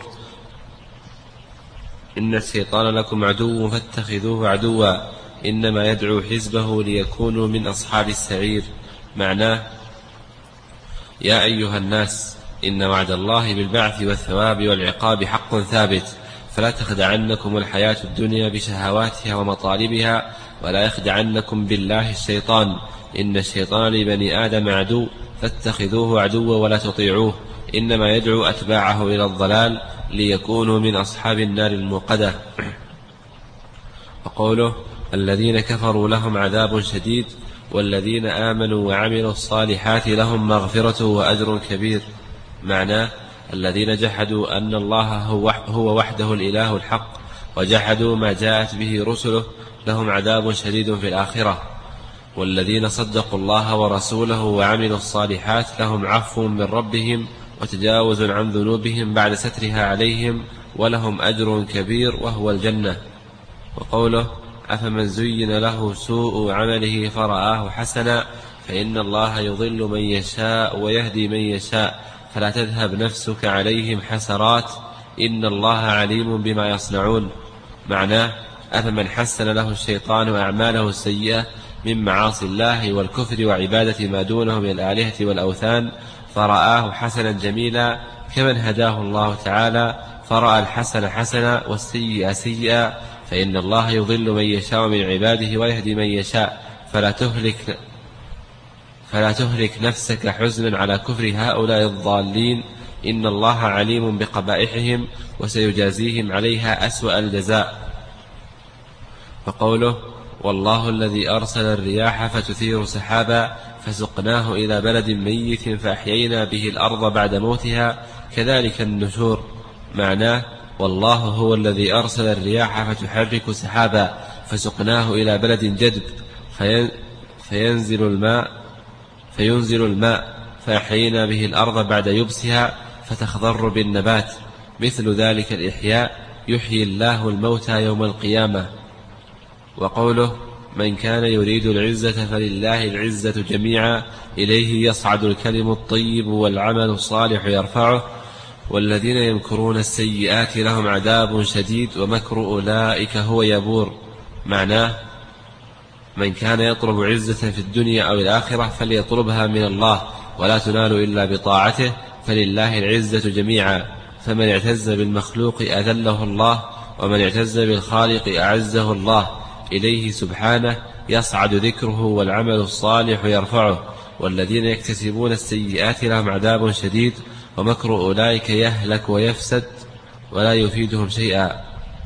إن الشيطان لكم عدو فاتخذوه عدوا إنما يدعو حزبه ليكونوا من أصحاب السعير. معناه يا أيها الناس إن وعد الله بالبعث والثواب والعقاب حق ثابت، فلا تخدعنكم الحياة الدنيا بشهواتها ومطالبها ولا يخدعنكم بالله الشيطان إن الشيطان لبني آدم عدو فاتخذوه عدوا ولا تطيعوه إنما يدعو أتباعه إلى الضلال ليكونوا من أصحاب النار الموقدة. وقوله الذين كفروا لهم عذاب شديد والذين آمنوا وعملوا الصالحات لهم مغفرة وأجر كبير. معناه الذين جحدوا أن الله هو وحده الإله الحق وجحدوا ما جاءت به رسله لهم عذاب شديد في الآخرة. والذين صدقوا الله ورسوله وعملوا الصالحات لهم عفو من ربهم وتجاوز عن ذنوبهم بعد سترها عليهم ولهم أجر كبير وهو الجنة. وقوله أفمن زين له سوء عمله فرآه حسنا فإن الله يضل من يشاء ويهدي من يشاء فلا تذهب نفسك عليهم حسرات إن الله عليم بما يصنعون. معناه أفمن حسن له الشيطان أعماله السيئة من معاصي الله والكفر وعبادة ما دونه من الآلهة والأوثان فرآه حسنا جميلا كمن هداه الله تعالى فرأى الحسن حسنا والسيئة سيئا فإن الله يضل من يشاء من عباده ويهدي من يشاء فلا تهلك نفسك حزنا على كفر هؤلاء الضالين إن الله عليم بقبائحهم وسيجازيهم عليها أسوأ الجزاء. وقوله والله الذي أرسل الرياح فتثير سحابا فسقناه إلى بلد ميت فأحيينا به الأرض بعد موتها كذلك النشور. معناه والله هو الذي أرسل الرياح فتحرك سحابا فسقناه إلى بلد جدب فينزل الماء فأحيينا به الأرض بعد يبسها فتخضر بالنبات مثل ذلك الإحياء يحيي الله الموتى يوم القيامة. وقوله من كان يريد العزة فلله العزة جميعا إليه يصعد الكلم الطيب والعمل الصالح يرفعه والذين يمكرون السيئات لهم عذاب شديد ومكر أولئك هو يبور. معناه من كان يطلب عزة في الدنيا أو الآخرة فليطلبها من الله ولا تنال إلا بطاعته فلله العزة جميعا فمن اعتز بالمخلوق أذله الله ومن اعتز بالخالق أعزه الله إليه سبحانه يصعد ذكره والعمل الصالح يرفعه والذين يكتسبون السيئات لهم عذاب شديد ومكر أولئك يهلك ويفسد ولا يفيدهم شيئا.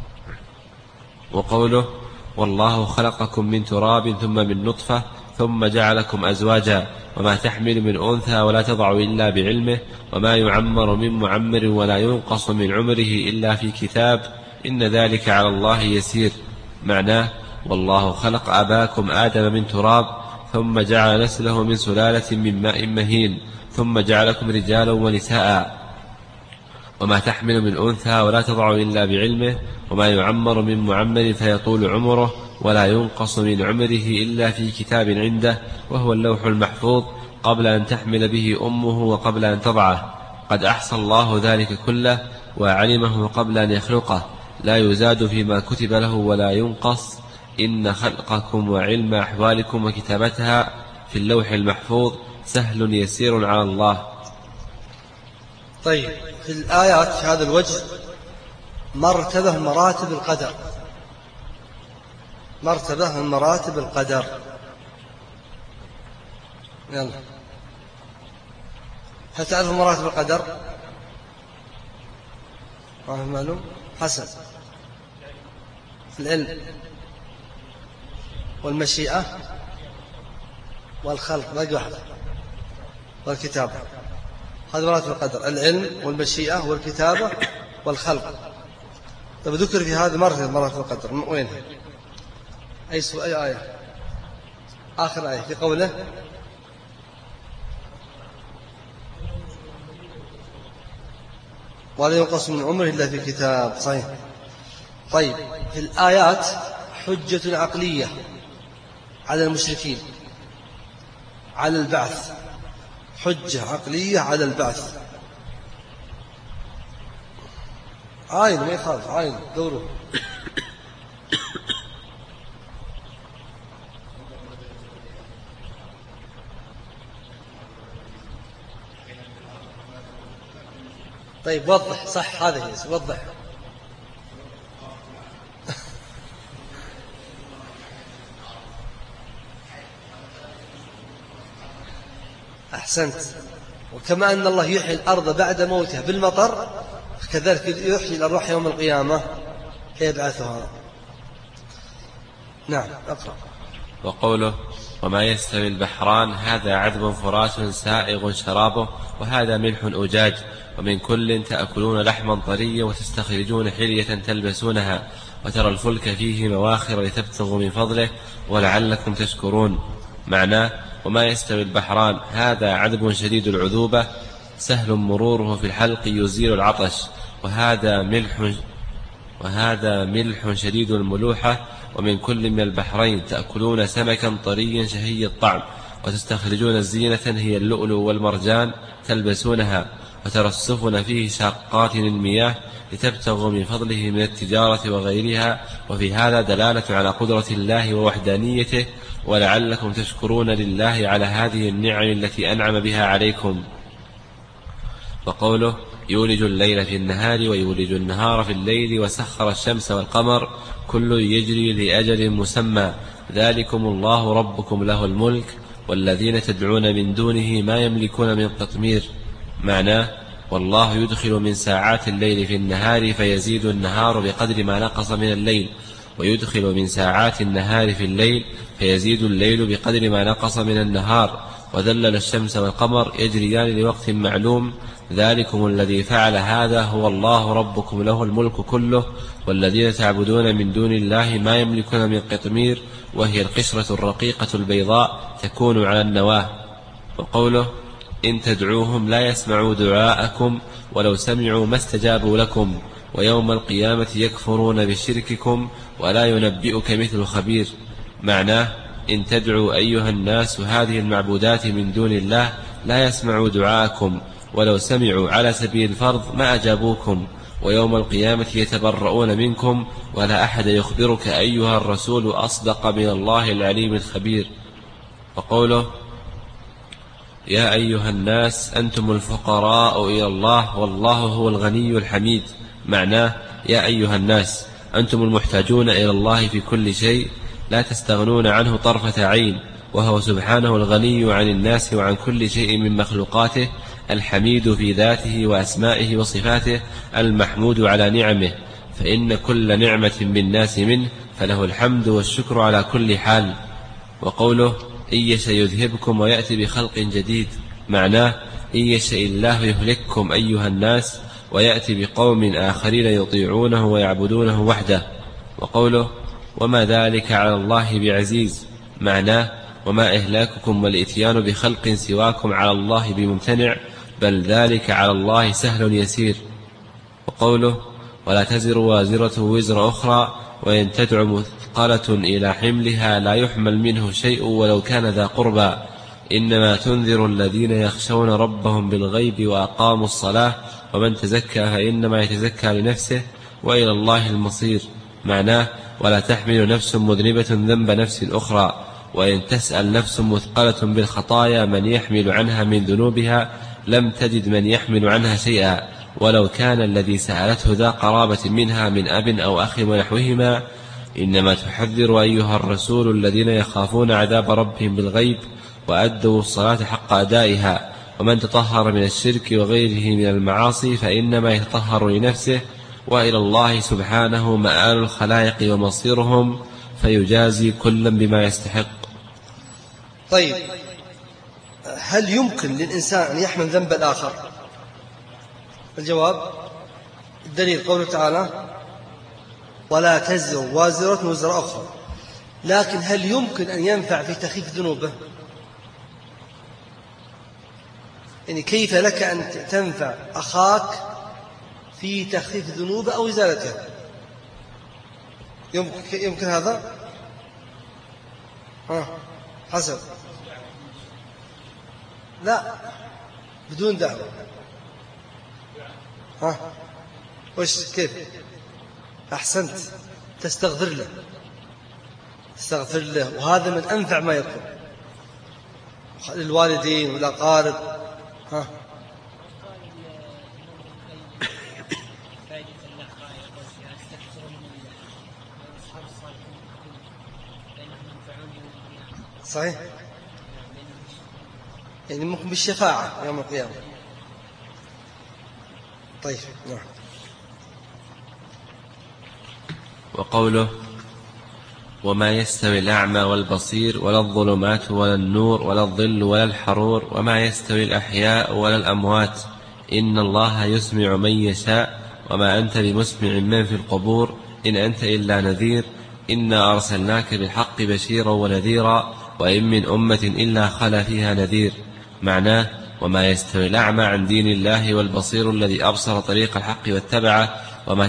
وقوله والله خلقكم من تراب ثم من نطفة ثم جعلكم أزواجا وما تحمل من أنثى ولا تضع إلا بعلمه وما يعمر من معمر ولا ينقص من عمره إلا في كتاب إن ذلك على الله يسير. معناه والله خلق أباكم آدم من تراب ثم جعل نسله من سلالة من ماء مهين ثم جعلكم رجالا ونساء وما تحمل من أنثى ولا تضع إلا بعلمه وما يعمر من معمر فيطول عمره ولا ينقص من عمره إلا في كتاب عنده وهو اللوح المحفوظ قبل أن تحمل به أمه وقبل أن تضعه قد أحصى الله ذلك كله وعلمه قبل أن يخلقه لا يزاد فيما كتب له ولا ينقص إن خلقكم وعلم أحوالكم وكتابتها في اللوح المحفوظ سهل يسير على الله. طيب في الآيات في هذا الوجه مرتبة من مراتب القدر مرتبة من مراتب القدر. يلا هل تعرف مراتب القدر؟ معلوم حسن في العلم والمشيئة والخلق باقي واحدة والكتابة. هذا مراتب القدر العلم والمشيئة والكتابة والخلق. طيب ذكر في هذه مراتب القدر وين أي آية آخر آية في قوله ولا ينقص من عمره إلا في كتاب. صحيح. طيب في الآيات حجة عقلية على المشركين على البعث حجة عقلية على البعث. عاين ما يخالف عاين دوره. طيب وضح صح هذا وضح. أحسنت. وكما أن الله يحيي الأرض بعد موتها بالمطر كذلك يحيي الأرواح يوم القيامة يبعثها. نعم أقرأ. وقوله وما يستوي البحران هذا عذب فرات سائغ شرابه وهذا ملح أجاج ومن كل تأكلون لحما طريا وتستخرجون حلية تلبسونها وترى الفلك فيه مواخر لتبتغوا من فضله ولعلكم تشكرون. معناه وما يستوي البحران هذا عذب شديد العذوبة سهل مروره في الحلق يزيل العطش وهذا ملح شديد الملوحة. ومن كل من البحرين تأكلون سمكا طريا شهي الطعم وتستخرجون الزينة هي اللؤلؤ والمرجان تلبسونها وترى السفن فيه شاقات المياه لتبتغوا من فضله من التجارة وغيرها. وفي هذا دلالة على قدرة الله ووحدانيته ولعلكم تشكرون لله على هذه النعم التي أنعم بها عليكم. وقوله يولج الليل في النهار ويولج النهار في الليل وسخر الشمس والقمر كل يجري لأجل مسمى ذلكم الله ربكم له الملك والذين تدعون من دونه ما يملكون من قطمير. معناه والله يدخل من ساعات الليل في النهار فيزيد النهار بقدر ما نقص من الليل ويدخل من ساعات النهار في الليل فيزيد الليل بقدر ما نقص من النهار وذلل الشمس والقمر يجريان لوقت معلوم ذلكم الذي فعل هذا هو الله ربكم له الملك كله والذين تعبدون من دون الله ما يملكون من قطمير وهي القشرة الرقيقة البيضاء تكون على النواة. وقوله إن تدعوهم لا يسمعوا دعاءكم ولو سمعوا ما استجابوا لكم ويوم القيامة يكفرون بشرككم ولا ينبئك مثل خبير. معناه إن تدعوا أيها الناس هذه المعبودات من دون الله لا يسمعوا دعاءكم ولو سمعوا على سبيل الفرض ما أجابوكم ويوم القيامة يتبرؤون منكم ولا أحد يخبرك أيها الرسول أصدق من الله العليم الخبير. وقوله يا أيها الناس أنتم الفقراء إلى الله والله هو الغني الحميد. معناه يا أيها الناس أنتم المحتاجون إلى الله في كل شيء لا تستغنون عنه طرفة عين وهو سبحانه الغني عن الناس وعن كل شيء من مخلوقاته الحميد في ذاته وأسمائه وصفاته المحمود على نعمه فإن كل نعمة بالناس منه فله الحمد والشكر على كل حال. وقوله إن يشأ يذهبكم ويأتي بخلق جديد. معناه إن يشأ الله يهلككم أيها الناس ويأتي بقوم آخرين يطيعونه ويعبدونه وحده. وقوله وما ذلك على الله بعزيز. معناه وما إهلاككم والإتيان بخلق سواكم على الله بممتنع بل ذلك على الله سهل يسير. وقوله ولا تزر وازرة وزر أخرى وإن تدع مثقلة إلى حملها لا يحمل منه شيء ولو كان ذا قربى إنما تنذر الذين يخشون ربهم بالغيب وأقاموا الصلاة ومن تزكى فإنما يتزكى لنفسه وإلى الله المصير. معناه ولا تحمل نفس مذنبة ذنب نفس أخرى وإن تسأل نفس مثقلة بالخطايا من يحمل عنها من ذنوبها لم تجد من يحمل عنها شيئا ولو كان الذي سألته ذا قرابة منها من أب أو أخ ونحوهما. إنما تحذر أيها الرسول الذين يخافون عذاب ربهم بالغيب وأدوا الصلاة حق أدائها ومن تطهر من الشرك وغيره من المعاصي فإنما يتطهر لنفسه وإلى الله سبحانه مآل الخلائق ومصيرهم فيجازي كلا بما يستحق. طيب هل يمكن للإنسان أن يحمل ذنب الآخر؟ الجواب الدليل قوله تعالى ولا تزر وازرة وزر أخرى. لكن هل يمكن أن ينفع في تخفيف ذنوبه؟ يعني كيف لك أن تنفع أخاك في تخفيف ذنوبه أو إزالته؟ يمكن هذا؟ حسب لا بدون دعوة. وش كيف؟ أحسنت تستغفر له وهذا من أنفع ما يكون للوالدين والأقارب. صحيح يعني ممكن بالشفاعة يوم القيامة. طيب نعم. وقوله وما يستوي الأعمى والبصير ولا الظلمات ولا النور ولا الظل ولا الحرور وما يستوي الأحياء ولا الأموات إن الله يسمع من يشاء وما أنت بمسمع من في القبور إن أنت إلا نذير إنا أرسلناك بالحق بشيرا ونذيرا وإن من أمة إلا خلا فيها نذير. معناه وما يستوي الأعمى عن دين الله والبصير الذي أبصر طريق الحق واتبعه وما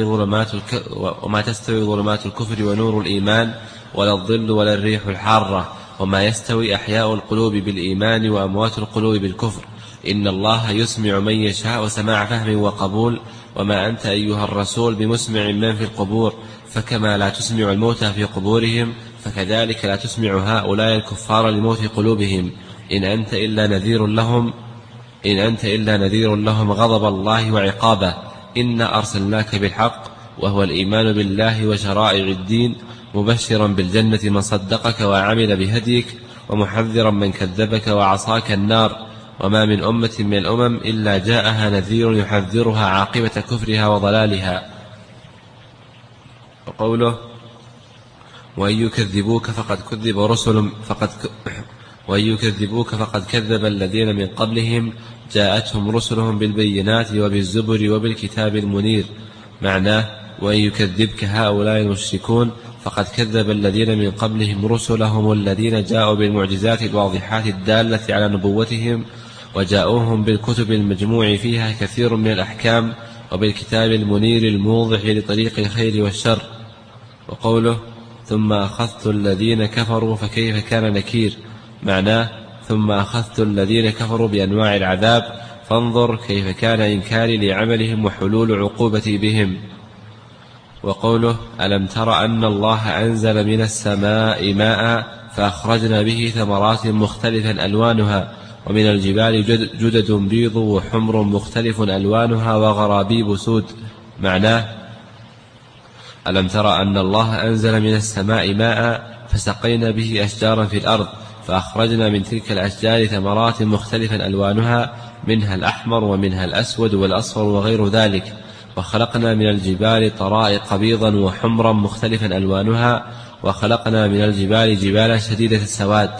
تستوي ظلمات الكفر ونور الإيمان ولا الظل ولا الريح الحارة وما يستوي أحياء القلوب بالإيمان وأموات القلوب بالكفر إن الله يسمع من يشاء سماع فهم وقبول وما أنت أيها الرسول بمسمع من في القبور فكما لا تسمع الموتى في قبورهم فكذلك لا تسمع هؤلاء الكفار لموت قلوبهم إن أنت إلا نذير لهم غضب الله وعقابه إنا أرسلناك بالحق وهو الإيمان بالله وشرائع الدين مبشرا بالجنة من صدقك وعمل بهديك ومحذرا من كذبك وعصاك النار وما من أمة من الأمم إلا جاءها نذير يحذرها عاقبة كفرها وضلالها. وقوله وإن يكذبوك فقد كذب الذين من قبلهم جاءتهم رسلهم بالبينات وبالزبر وبالكتاب المنير. معناه وإن يكذبك هؤلاء المشركون فقد كذب الذين من قبلهم رسلهم الذين جاءوا بالمعجزات الواضحات الدالة على نبوتهم وجاءوهم بالكتب المجموع فيها كثير من الأحكام وبالكتاب المنير الموضح لطريق الخير والشر. وقوله ثم أخذت الذين كفروا فكيف كان نكير. معناه ثم أخذت الذين كفروا بأنواع العذاب فانظر كيف كان إنكاري لعملهم وحلول عقوبتي بهم. وقوله ألم تر أن الله أنزل من السماء ماء فأخرجنا به ثمرات مختلفا ألوانها ومن الجبال جدد بيض وحمر مختلف ألوانها وغرابيب سود. معناه ألم تر أن الله أنزل من السماء ماء فسقينا به أشجارا في الأرض فأخرجنا من تلك الأشجار ثمرات مختلفا ألوانها منها الأحمر ومنها الأسود والأصفر وغير ذلك وخلقنا من الجبال طرائق بيضا وحمرا مختلفا ألوانها وخلقنا من الجبال جبالا شديدة السواد.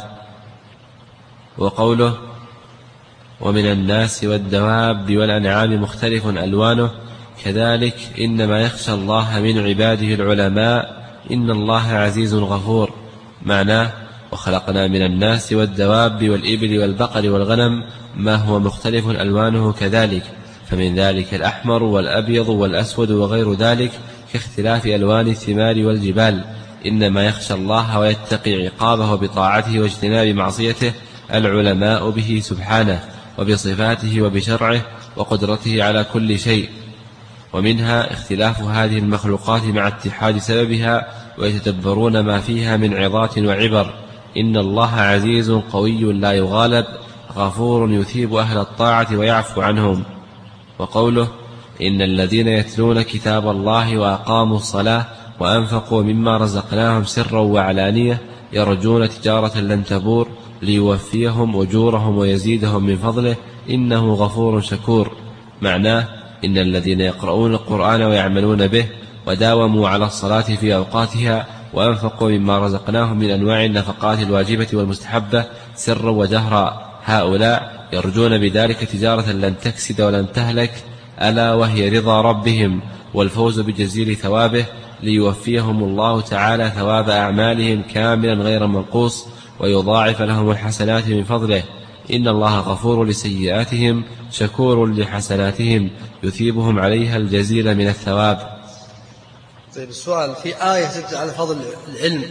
وقوله ومن الناس والدواب والأنعام مختلف ألوانه كذلك إنما يخشى الله من عباده العلماء إن الله عزيز غفور. معناه وخلقنا من الناس والدواب والإبل والبقر والغنم ما هو مختلف ألوانه كذلك فمن ذلك الأحمر والأبيض والأسود وغير ذلك كاختلاف ألوان الثمار والجبال. إنما يخشى الله ويتقي عقابه بطاعته واجتناب معصيته العلماء به سبحانه وبصفاته وبشرعه وقدرته على كل شيء. ومنها اختلاف هذه المخلوقات مع اتحاد سببها ويتدبرون ما فيها من عظات وعبر. إن الله عزيز قوي لا يغالب غفور يثيب أهل الطاعة ويعفو عنهم. وقوله إن الذين يتلون كتاب الله وأقاموا الصلاة وأنفقوا مما رزقناهم سرا وعلانية يرجون تجارة لن تبور ليوفيهم أجورهم ويزيدهم من فضله إنه غفور شكور. معناه إن الذين يقرؤون القرآن ويعملون به وداوموا على الصلاة في أوقاتها وأنفقوا مما رزقناهم من أنواع النفقات الواجبة والمستحبة سرا وجهرا هؤلاء يرجون بذلك تجارة لن تكسد ولن تهلك ألا وهي رضا ربهم والفوز بجزيل ثوابه ليوفيهم الله تعالى ثواب أعمالهم كاملا غير منقوص ويضاعف لهم الحسنات من فضله. إن الله غفور لسيئاتهم شكور لحسناتهم يثيبهم عليها الجزيل من الثواب. طيب السؤال في آية تدل على فضل العلم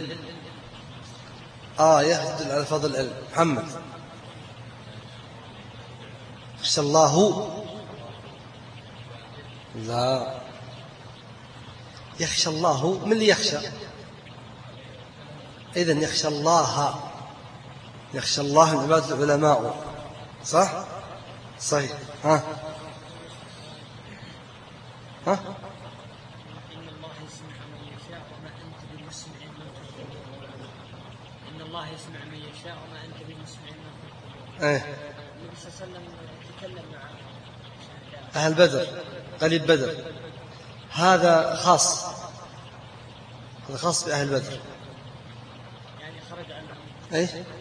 آية تدل على فضل العلم محمد يخشى الله لا يخشى الله من اللي يخشى إذن يخشى الله من عبادة العلماء صح صحيح ها الله يسمع من يشاء وما أنت بمسمع من النبي صلى الله عليه وسلم تكلم مع أهل بدر قليل بدر هذا خاص بأهل بدر ايش